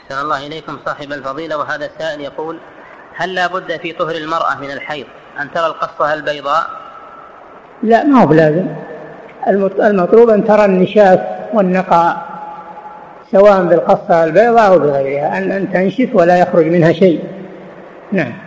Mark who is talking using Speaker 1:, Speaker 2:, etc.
Speaker 1: أحسن الله إليكم صاحب الفضيلة. وهذا السائل يقول: هل لا بد في طهر المرأة من الحيض أن ترى القصة البيضاء؟
Speaker 2: لا، ما هو لازم. المطلوب أن ترى النشاف والنقاء سواء بالقصة البيضاء أو بغيرها، أن تنشف ولا يخرج منها شيء. نعم.